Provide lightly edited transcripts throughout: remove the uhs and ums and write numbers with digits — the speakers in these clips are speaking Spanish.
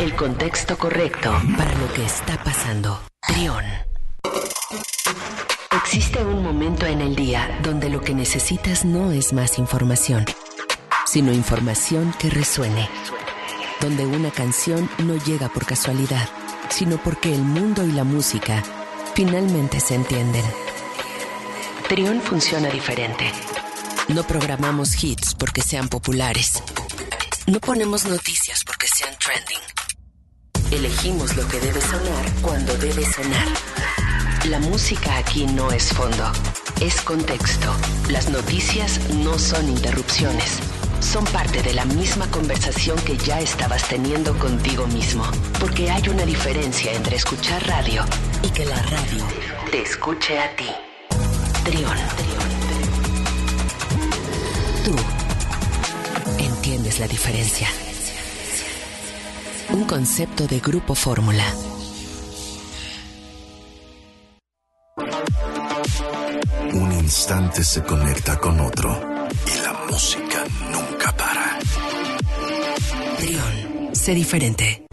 El contexto correcto para lo que está pasando. Trión. Existe un momento en el día donde lo que necesitas no es más información, sino información que resuene. Donde una canción no llega por casualidad, sino porque el mundo y la música finalmente se entienden. Trión funciona diferente. No programamos hits porque sean populares. No ponemos noticias porque sean trending. Elegimos lo que debe sonar cuando debe sonar. La música aquí no es fondo, es contexto. Las noticias no son interrupciones. Son parte de la misma conversación que ya estabas teniendo contigo mismo. Porque hay una diferencia entre escuchar radio y que la radio te escuche a ti. Trión. Tú entiendes la diferencia. Un concepto de Grupo Fórmula. Un instante se conecta con otro y la música nunca para. Trión, sé diferente.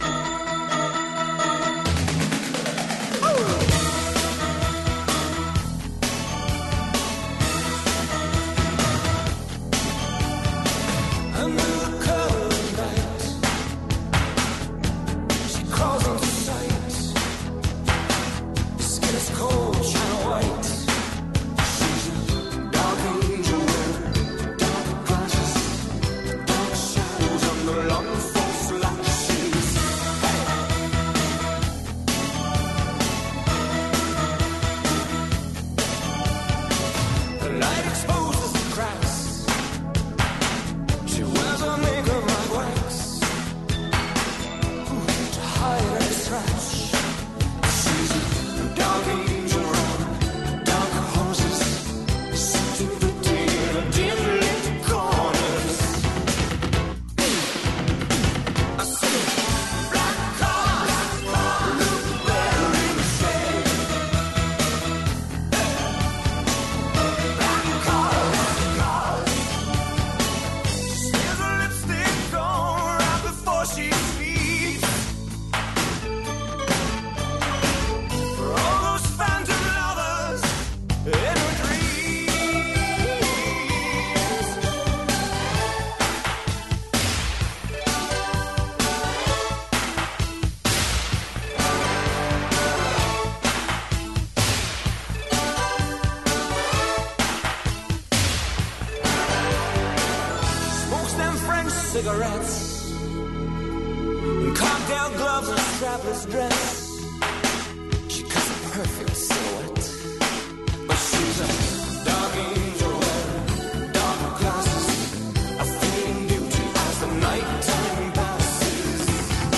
Cigarettes and cocktail gloves and strapless dress. She cuts a perfect silhouette, but she's a dark angel wearing dark glasses, a fleeting beauty as the nighttime passes.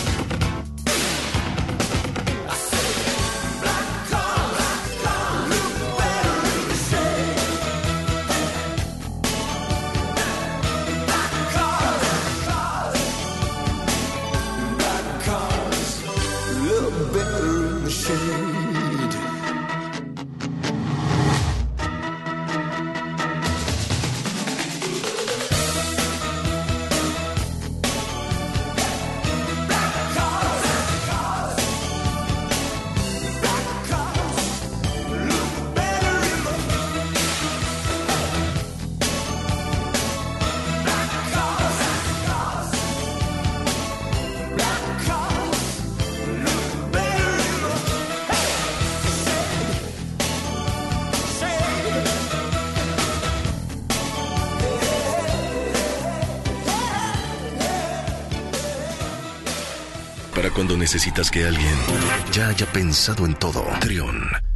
I say, black car, look better in the shade. Black car. Better in the shade. Para cuando necesitas que alguien ya haya pensado en todo. Trión,